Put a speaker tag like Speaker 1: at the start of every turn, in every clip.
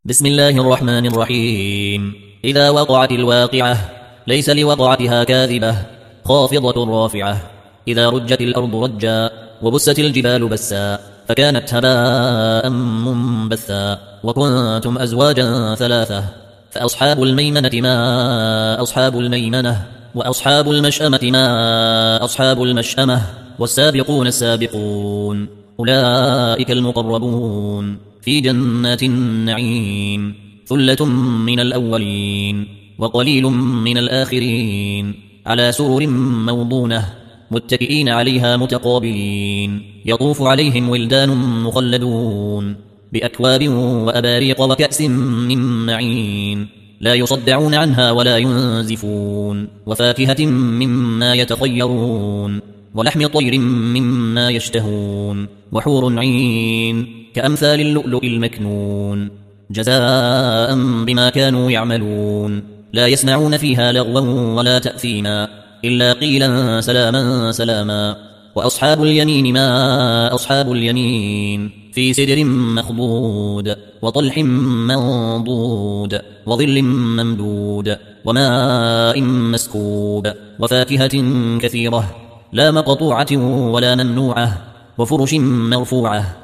Speaker 1: بسم الله الرحمن الرحيم. إذا وقعت الواقعة ليس لوقعتها كاذبة خافضة رافعة. إذا رجت الأرض رجا وبست الجبال بسا فكانت هباء منبثا وكنتم أزواجا ثلاثة فأصحاب الميمنة ما أصحاب الميمنة وأصحاب المشأمة ما أصحاب المشأمة والسابقون السابقون أولئك المقربون في جنات النعيم ثلة من الأولين وقليل من الآخرين على سرر موضونة متكئين عليها متقابلين يطوف عليهم ولدان مخلدون بأكواب وأباريق وكأس من معين لا يصدعون عنها ولا ينزفون وفاكهة مما يتخيرون ولحم طير مما يشتهون وحور عين كأمثال اللؤلؤ المكنون جزاء بما كانوا يعملون لا يسمعون فيها لغوا ولا تأثيما إلا قيلا سلاما سلاما. وأصحاب اليمين ما أصحاب اليمين في سدر مخضود وطلح منضود وظل ممدود وماء مسكوب وفاكهة كثيرة لا مقطوعة ولا ممنوعة وفرش مرفوعة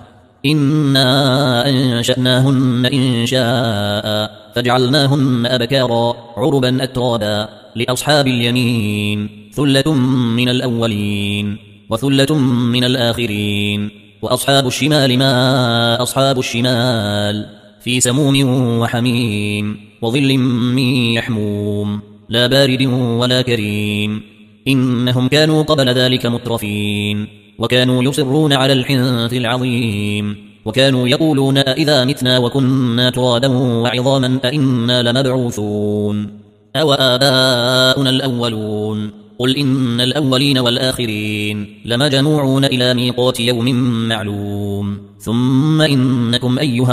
Speaker 1: إنا أنشأناهن إنشاء فجعلناهن أبكارا عربا أترابا لأصحاب اليمين ثلة من الأولين وثلة من الآخرين. وأصحاب الشمال ما أصحاب الشمال في سموم وحميم وظل من يحموم لا بارد ولا كريم إنهم كانوا قبل ذلك مترفين وكانوا يصرون على الحنث العظيم وكانوا يقولون أئذا متنا وكنا ترابا وعظاما أئنا لمبعوثون أو آباؤنا الأولون قل إن الأولين والآخرين لمجموعون إلى ميقات يوم معلوم ثم إنكم أيها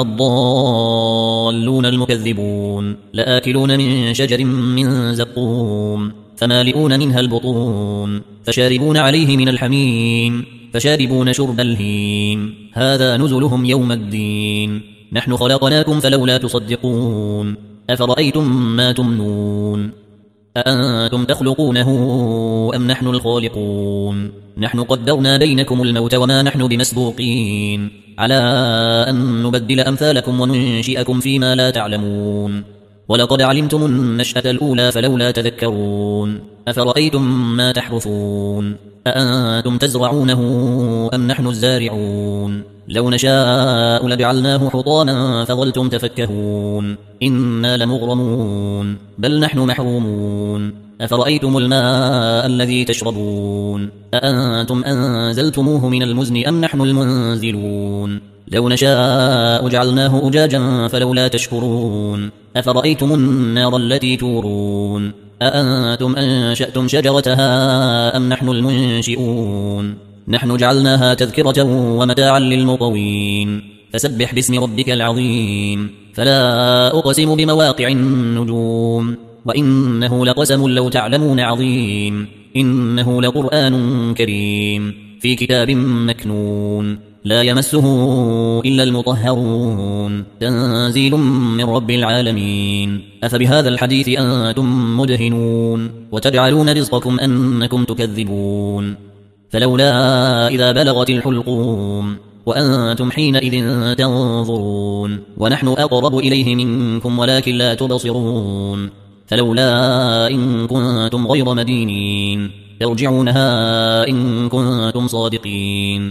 Speaker 1: الضالون المكذبون لآكلون من شجر من زقوم فمالئون منها البطون فشاربون عليه من الحميم فشاربون شرب الهيم هذا نزلهم يوم الدين نحن خلقناكم فلولا تصدقون أفرأيتم ما تمنون أأنتم تخلقونه أم نحن الخالقون نحن قدرنا بينكم الموت وما نحن بمسبوقين على أن نبدل أمثالكم وننشئكم فيما لا تعلمون ولقد علمتم النشأة الأولى فلولا تذكرون أفرأيتم ما تحرثون أأنتم تزرعونه أم نحن الزارعون لو نشاء لجعلناه حطاما فظلتم تفكهون إنا لمغرمون بل نحن محرومون أفرأيتم الماء الذي تشربون أأنتم أنزلتموه من المزن أم نحن المنزلون لو نشاء جعلناه أجاجا فلولا تشكرون أفرأيتم النار التي تورون أأنتم أنشأتم شجرتها أم نحن المنشئون نحن جعلناها تذكرة ومتاعا للمقوين فسبح باسم ربك العظيم فلا أقسم بمواقع النجوم وإنه لقسم لو تعلمون عظيم إنه لقرآن كريم في كتاب مكنون لا يمسه إلا المطهرون تنزيل من رب العالمين أفبهذا الحديث أنتم مدهنون وتجعلون رزقكم أنكم تكذبون فلولا إذا بلغت الحلقوم وأنتم حينئذ تنظرون ونحن أقرب إليه منكم ولكن لا تبصرون فلولا إن كنتم غير مدينين ترجعونها إن كنتم صادقين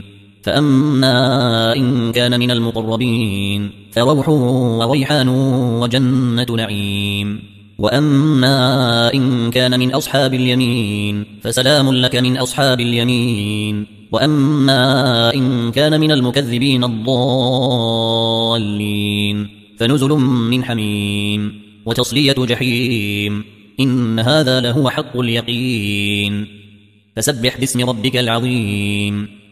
Speaker 1: فأما إن كان من المقربين فروح وريحان وجنة نعيم وأما إن كان من أصحاب اليمين فسلام لك من أصحاب اليمين وأما إن كان من المكذبين الضالين فنزل من حميم وتصلية جحيم إن هذا لهو حق اليقين فسبح باسم ربك العظيم